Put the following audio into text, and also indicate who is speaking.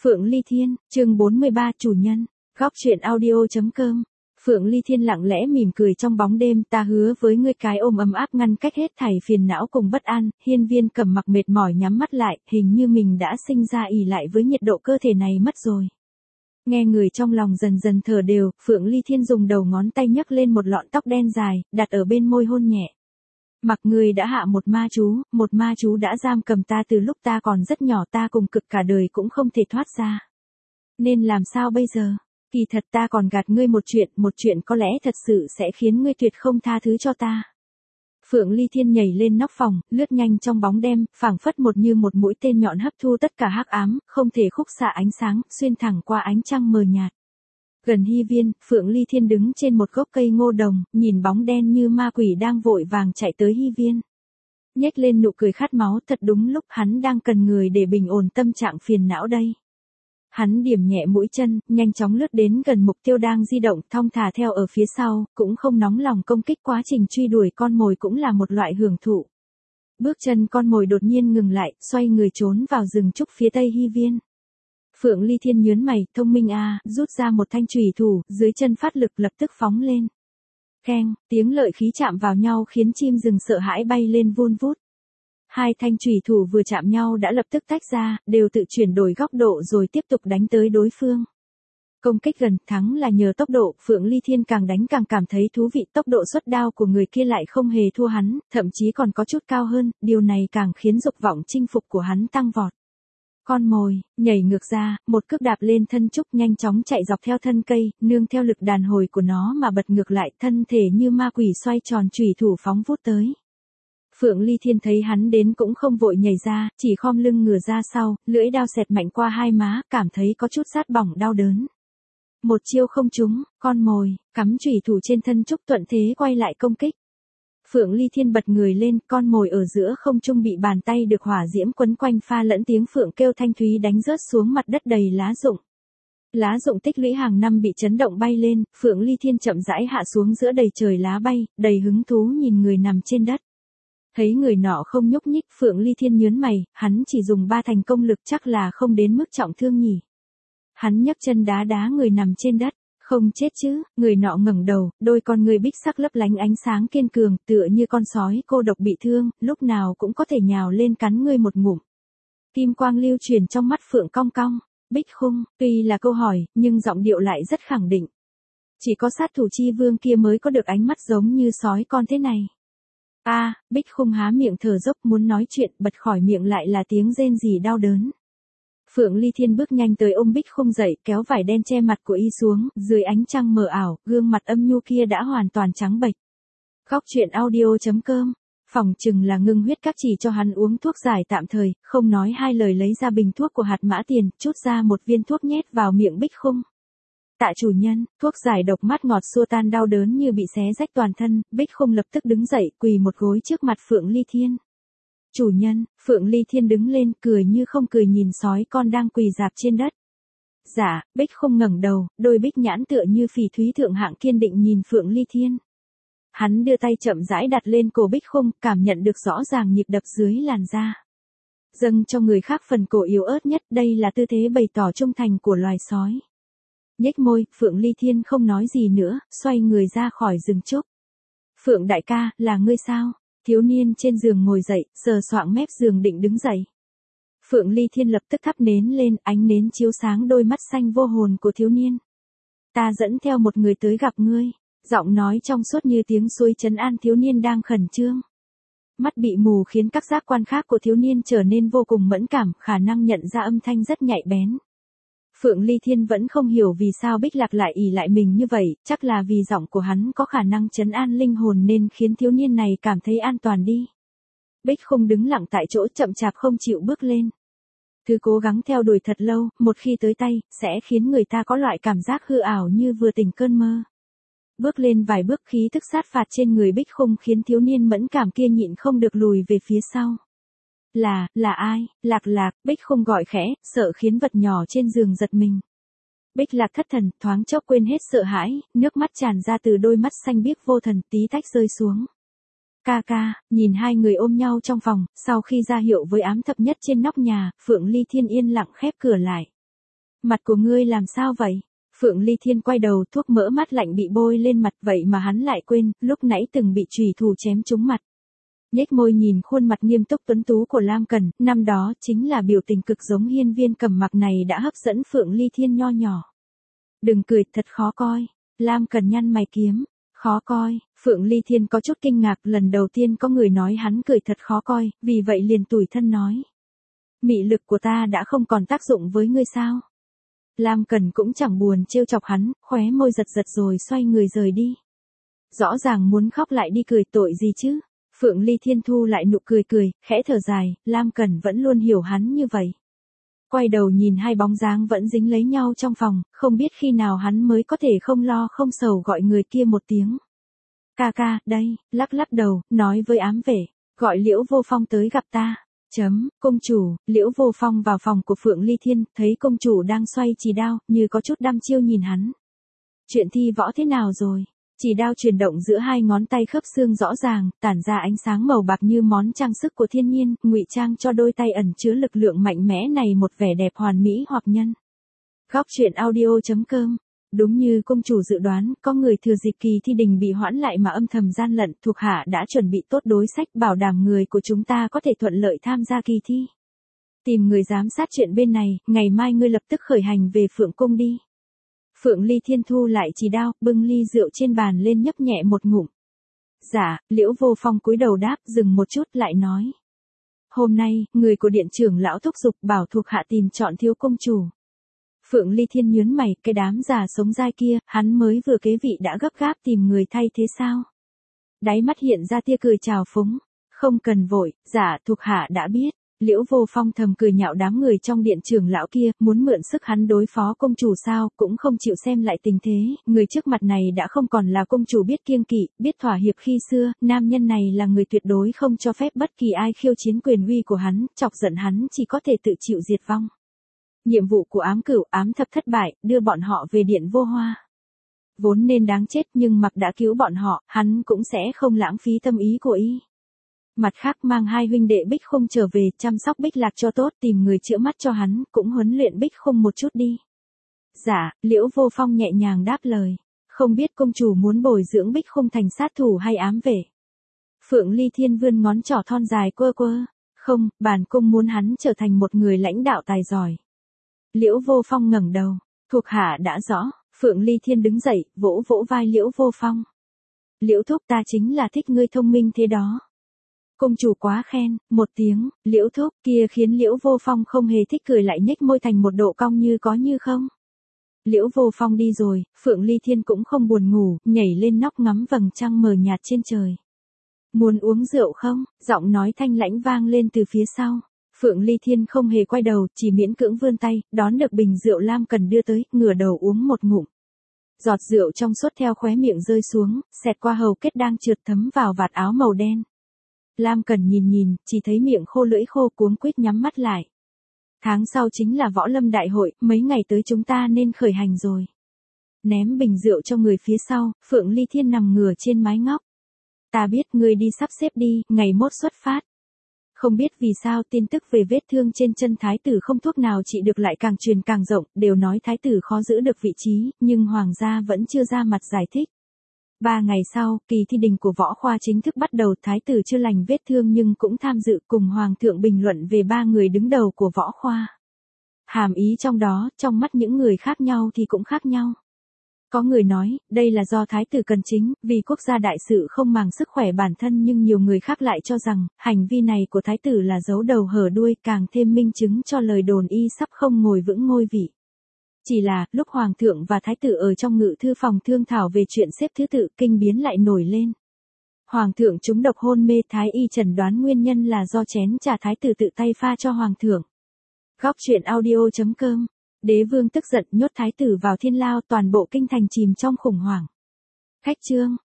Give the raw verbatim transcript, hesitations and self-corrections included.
Speaker 1: Phượng Ly Thiên, chương bốn mươi ba, chủ nhân. Góc truyện audio.com. Phượng Ly Thiên lặng lẽ mỉm cười trong bóng đêm, ta hứa với ngươi cái ôm ấm áp ngăn cách hết thảy phiền não cùng bất an. Hiên Viên Cầm mặc mệt mỏi nhắm mắt lại, hình như mình đã sinh ra ỷ lại với nhiệt độ cơ thể này mất rồi. Nghe người trong lòng dần dần thở đều, Phượng Ly Thiên dùng đầu ngón tay nhấc lên một lọn tóc đen dài, đặt ở bên môi hôn nhẹ. Mặc ngươi đã hạ một ma chú, một ma chú đã giam cầm ta từ lúc ta còn rất nhỏ, ta cùng cực cả đời cũng không thể thoát ra. Nên làm sao bây giờ? Kỳ thật ta còn gạt ngươi một chuyện, một chuyện có lẽ thật sự sẽ khiến ngươi tuyệt không tha thứ cho ta. Phượng Ly Thiên nhảy lên nóc phòng, lướt nhanh trong bóng đêm, phảng phất một như một mũi tên nhọn hấp thu tất cả hắc ám, không thể khúc xạ ánh sáng, xuyên thẳng qua ánh trăng mờ nhạt. Gần Hy Viên, Phượng Ly Thiên đứng trên một gốc cây ngô đồng, nhìn bóng đen như ma quỷ đang vội vàng chạy tới Hy Viên. Nhếch lên nụ cười khát máu, thật đúng lúc hắn đang cần người để bình ổn tâm trạng phiền não đây. Hắn điểm nhẹ mũi chân, nhanh chóng lướt đến gần mục tiêu đang di động, thong thả theo ở phía sau, cũng không nóng lòng công kích, quá trình truy đuổi con mồi cũng là một loại hưởng thụ. Bước chân con mồi đột nhiên ngừng lại, xoay người trốn vào rừng trúc phía tây Hy Viên. Phượng Ly Thiên nhướng mày, thông minh a, rút ra một thanh chùy thủ, dưới chân phát lực lập tức phóng lên. Keng, tiếng lợi khí chạm vào nhau khiến chim rừng sợ hãi bay lên vun vút. Hai thanh chùy thủ vừa chạm nhau đã lập tức tách ra, đều tự chuyển đổi góc độ rồi tiếp tục đánh tới đối phương. Công kích gần, thắng là nhờ tốc độ, Phượng Ly Thiên càng đánh càng cảm thấy thú vị, tốc độ xuất đao của người kia lại không hề thua hắn, thậm chí còn có chút cao hơn, điều này càng khiến dục vọng chinh phục của hắn tăng vọt. Con mồi, nhảy ngược ra, một cước đạp lên thân trúc, nhanh chóng chạy dọc theo thân cây, nương theo lực đàn hồi của nó mà bật ngược lại, thân thể như ma quỷ xoay tròn, chùy thủ phóng vút tới. Phượng Ly Thiên thấy hắn đến cũng không vội nhảy ra, chỉ khom lưng ngửa ra sau, lưỡi đao xẹt mạnh qua hai má, cảm thấy có chút rát bỏng đau đớn. Một chiêu không trúng, con mồi, cắm chùy thủ trên thân trúc, thuận thế quay lại công kích. Phượng Ly Thiên bật người lên, con mồi ở giữa không trung bị bàn tay được hỏa diễm quấn quanh, pha lẫn tiếng phượng kêu thanh thúy đánh rớt xuống mặt đất đầy lá rụng. Lá rụng tích lũy hàng năm bị chấn động bay lên, Phượng Ly Thiên chậm rãi hạ xuống giữa đầy trời lá bay, đầy hứng thú nhìn người nằm trên đất. Thấy người nọ không nhúc nhích, Phượng Ly Thiên nhướng mày, hắn chỉ dùng ba thành công lực chắc là không đến mức trọng thương nhỉ. Hắn nhấc chân đá đá người nằm trên đất. Không chết chứ, người nọ ngẩng đầu, đôi con người bích sắc lấp lánh ánh sáng kiên cường, tựa như con sói cô độc bị thương, lúc nào cũng có thể nhào lên cắn ngươi một ngụm. Kim quang lưu truyền trong mắt Phượng cong cong, Bích Khung, tuy là câu hỏi, nhưng giọng điệu lại rất khẳng định. Chỉ có sát thủ chi vương kia mới có được ánh mắt giống như sói con thế này. A, à, Bích Khung há miệng thở dốc muốn nói chuyện, bật khỏi miệng lại là tiếng rên rỉ đau đớn. Phượng Ly Thiên bước nhanh tới ôm Bích Khung dậy, kéo vải đen che mặt của y xuống, dưới ánh trăng mờ ảo, gương mặt âm nhu kia đã hoàn toàn trắng bệch. Góc truyện audio.com, phòng chừng là ngưng huyết các chỉ cho hắn uống thuốc giải tạm thời, không nói hai lời lấy ra bình thuốc của hạt mã tiền, chút ra một viên thuốc nhét vào miệng Bích Khung. Tạ chủ nhân, thuốc giải độc mát ngọt xua tan đau đớn như bị xé rách toàn thân, Bích Khung lập tức đứng dậy, quỳ một gối trước mặt Phượng Ly Thiên. Chủ nhân, Phượng Ly Thiên đứng lên, cười như không cười nhìn sói con đang quỳ rạp trên đất. Dạ, Bích Khung ngẩng đầu, đôi bích nhãn tựa như phỉ thúy thượng hạng kiên định nhìn Phượng Ly Thiên. Hắn đưa tay chậm rãi đặt lên cổ Bích Khung, cảm nhận được rõ ràng nhịp đập dưới làn da. Dâng cho người khác phần cổ yếu ớt nhất, đây là tư thế bày tỏ trung thành của loài sói. Nhếch môi, Phượng Ly Thiên không nói gì nữa, xoay người ra khỏi rừng trúc. Phượng đại ca, là ngươi sao? Thiếu niên trên giường ngồi dậy, sờ soạng mép giường định đứng dậy. Phượng Ly Thiên lập tức thắp nến lên, ánh nến chiếu sáng đôi mắt xanh vô hồn của thiếu niên. Ta dẫn theo một người tới gặp ngươi, giọng nói trong suốt như tiếng suối trấn an thiếu niên đang khẩn trương. Mắt bị mù khiến các giác quan khác của thiếu niên trở nên vô cùng mẫn cảm, khả năng nhận ra âm thanh rất nhạy bén. Phượng Ly Thiên vẫn không hiểu vì sao Bích Lạc lại ỷ lại mình như vậy, chắc là vì giọng của hắn có khả năng trấn an linh hồn nên khiến thiếu niên này cảm thấy an toàn đi. Bích Khung đứng lặng tại chỗ chậm chạp không chịu bước lên. Thứ cố gắng theo đuổi thật lâu, một khi tới tay, sẽ khiến người ta có loại cảm giác hư ảo như vừa tỉnh cơn mơ. Bước lên vài bước, khí thức sát phạt trên người Bích Khung khiến thiếu niên mẫn cảm kia nhịn không được lùi về phía sau. Là, là ai? Lạc Lạc, Bích Khung gọi khẽ, sợ khiến vật nhỏ trên giường giật mình. Bích Lạc thất thần, thoáng chốc quên hết sợ hãi, nước mắt tràn ra từ đôi mắt xanh biếc vô thần, tí tách rơi xuống. Ca ca, nhìn hai người ôm nhau trong phòng, sau khi ra hiệu với ám thập nhất trên nóc nhà, Phượng Ly Thiên yên lặng khép cửa lại. Mặt của ngươi làm sao vậy? Phượng Ly Thiên quay đầu, thuốc mỡ mát lạnh bị bôi lên mặt, vậy mà hắn lại quên, lúc nãy từng bị chùy thủ chém trúng mặt. Nhếch môi nhìn khuôn mặt nghiêm túc tuấn tú của Lam Cần, năm đó chính là biểu tình cực giống Hiên Viên Cầm Mặc này đã hấp dẫn Phượng Ly Thiên nho nhỏ. Đừng cười, thật khó coi. Lam Cần nhăn mày kiếm. Khó coi, Phượng Ly Thiên có chút kinh ngạc, lần đầu tiên có người nói hắn cười thật khó coi, vì vậy liền tủi thân nói. Mị lực của ta đã không còn tác dụng với ngươi sao? Lam Cần cũng chẳng buồn trêu chọc hắn, khóe môi giật giật rồi xoay người rời đi. Rõ ràng muốn khóc lại đi cười, tội gì chứ? Phượng Ly Thiên thu lại nụ cười cười, khẽ thở dài, Lam Cần vẫn luôn hiểu hắn như vậy. Quay đầu nhìn hai bóng dáng vẫn dính lấy nhau trong phòng, không biết khi nào hắn mới có thể không lo không sầu gọi người kia một tiếng. Ca ca, đây, lắc lắc đầu, nói với ám vệ, gọi Liễu Vô Phong tới gặp ta. Chấm, công chủ. Liễu Vô Phong vào phòng của Phượng Ly Thiên, thấy công chủ đang xoay chì đao, như có chút đăm chiêu nhìn hắn. Chuyện thi võ thế nào rồi? Chì đao chuyển động giữa hai ngón tay khớp xương rõ ràng, tản ra ánh sáng màu bạc như món trang sức của thiên nhiên, ngụy trang cho đôi tay ẩn chứa lực lượng mạnh mẽ này một vẻ đẹp hoàn mỹ hoặc nhân. Góc truyện audio chấm com. Đúng như công chủ dự đoán, có người thừa dịp kỳ thi đình bị hoãn lại mà âm thầm gian lận, thuộc hạ đã chuẩn bị tốt đối sách bảo đảm người của chúng ta có thể thuận lợi tham gia kỳ thi. Tìm người giám sát chuyện bên này, ngày mai ngươi lập tức khởi hành về Phượng Cung đi. Phượng Ly Thiên thu lại chì đao, bưng ly rượu trên bàn lên nhấp nhẹ một ngụm. Dạ, Liễu Vô Phong cúi đầu đáp, dừng một chút lại nói. Hôm nay, người của điện trưởng lão thúc giục bảo thuộc hạ tìm chọn thiếu công chủ. Phượng Ly Thiên nhướng mày, cái đám già sống dai kia, hắn mới vừa kế vị đã gấp gáp tìm người thay thế sao? Đáy mắt hiện ra tia cười trào phúng. Không cần vội, dạ thuộc hạ đã biết. Liễu Vô Phong thầm cười nhạo đám người trong điện trưởng lão kia, muốn mượn sức hắn đối phó công chủ sao, cũng không chịu xem lại tình thế, người trước mặt này đã không còn là công chủ biết kiêng kỵ, biết thỏa hiệp khi xưa, nam nhân này là người tuyệt đối không cho phép bất kỳ ai khiêu chiến quyền uy của hắn, chọc giận hắn chỉ có thể tự chịu diệt vong. Nhiệm vụ của ám cửu, ám thập thất bại, đưa bọn họ về điện Vô Hoa. Vốn nên đáng chết nhưng mặc đã cứu bọn họ, hắn cũng sẽ không lãng phí tâm ý của y. Mặt khác mang hai huynh đệ Bích Khung trở về, chăm sóc Bích Lạc cho tốt, tìm người chữa mắt cho hắn, cũng huấn luyện Bích Khung một chút đi. Dạ, Liễu Vô Phong nhẹ nhàng đáp lời. Không biết công chủ muốn bồi dưỡng Bích Khung thành sát thủ hay ám vệ. Phượng Ly Thiên vươn ngón trỏ thon dài quơ quơ. Không, bản cung muốn hắn trở thành một người lãnh đạo tài giỏi. Liễu Vô Phong ngẩng đầu. Thuộc hạ đã rõ. Phượng Ly Thiên đứng dậy, vỗ vỗ vai Liễu Vô Phong. Liễu thúc, ta chính là thích ngươi thông minh thế đó. Công chủ quá khen, một tiếng, Liễu thúc kia khiến Liễu Vô Phong không hề thích, cười lại nhếch môi thành một độ cong như có như không. Liễu Vô Phong đi rồi, Phượng Ly Thiên cũng không buồn ngủ, nhảy lên nóc ngắm vầng trăng mờ nhạt trên trời. Muốn uống rượu không? Giọng nói thanh lãnh vang lên từ phía sau. Phượng Ly Thiên không hề quay đầu, chỉ miễn cưỡng vươn tay, đón được bình rượu Lam Cần đưa tới, ngửa đầu uống một ngụm. Giọt rượu trong suốt theo khóe miệng rơi xuống, xẹt qua hầu kết đang trượt thấm vào vạt áo màu đen. Lam Cần nhìn nhìn, chỉ thấy miệng khô lưỡi khô, cuống quýt nhắm mắt lại. Tháng sau chính là võ lâm đại hội, mấy ngày tới chúng ta nên khởi hành rồi. Ném bình rượu cho người phía sau, Phượng Ly Thiên nằm ngửa trên mái ngóc. Ta biết ngươi đi sắp xếp đi, ngày mốt xuất phát. Không biết vì sao tin tức về vết thương trên chân thái tử không thuốc nào trị được lại càng truyền càng rộng, đều nói thái tử khó giữ được vị trí, nhưng hoàng gia vẫn chưa ra mặt giải thích. Ba ngày sau, kỳ thi đình của võ khoa chính thức bắt đầu, thái tử chưa lành vết thương nhưng cũng tham dự cùng hoàng thượng bình luận về ba người đứng đầu của võ khoa. Hàm ý trong đó, trong mắt những người khác nhau thì cũng khác nhau. Có người nói, đây là do thái tử cần chính, vì quốc gia đại sự không màng sức khỏe bản thân, nhưng nhiều người khác lại cho rằng, hành vi này của thái tử là giấu đầu hở đuôi, càng thêm minh chứng cho lời đồn y sắp không ngồi vững ngôi vị. Chỉ là, lúc hoàng thượng và thái tử ở trong ngự thư phòng thương thảo về chuyện xếp thứ tự, kinh biến lại nổi lên. Hoàng thượng trúng độc hôn mê, thái y chẩn đoán nguyên nhân là do chén trà thái tử tự tay pha cho hoàng thượng. Góc truyện audio chấm com. Đế vương tức giận nhốt thái tử vào thiên lao, toàn bộ kinh thành chìm trong khủng hoảng. Khách chương.